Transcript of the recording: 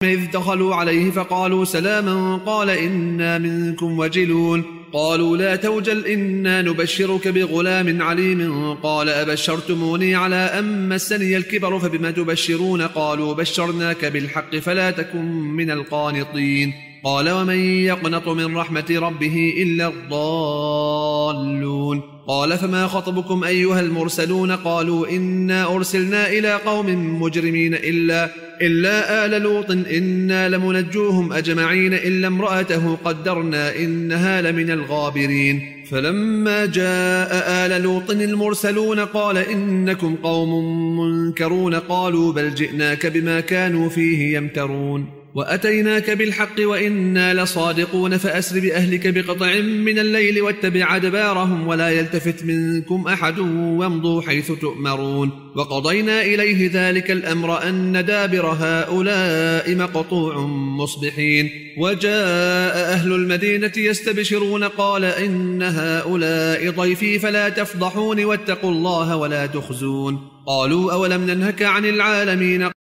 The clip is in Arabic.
إذ دخلوا عليه فقالوا سلاما قال إنا منكم وجلون قالوا لا توجل إنا نبشرك بغلام عليم قال أبشرتموني على أن مسني الكبر فبما تبشرون قالوا بشرناك بالحق فلا تكن من القانطين قال ومن يقنط من رحمة ربه إلا الضالون قال فما خطبكم أيها المرسلون قالوا إنا أرسلنا إلى قوم مجرمين إلا آل لوط إنا لمنجوهم أجمعين إلا امرأته قدرنا إنها لمن الغابرين فلما جاء آل لوط المرسلون قال إنكم قوم منكرون قالوا بل جئناك بما كانوا فيه يمترون وأتيناك بالحق وإنا لصادقون فأسر بأهلك بقطع من الليل واتبع أدبارهم ولا يلتفت منكم أحد وامضوا حيث تؤمرون وقضينا إليه ذلك الأمر أن دابر هؤلاء مقطوع مصبحين وجاء أهل المدينة يستبشرون قال إن هؤلاء ضيفي فلا تفضحون واتقوا الله ولا تخزون قالوا أولم ننهك عن العالمين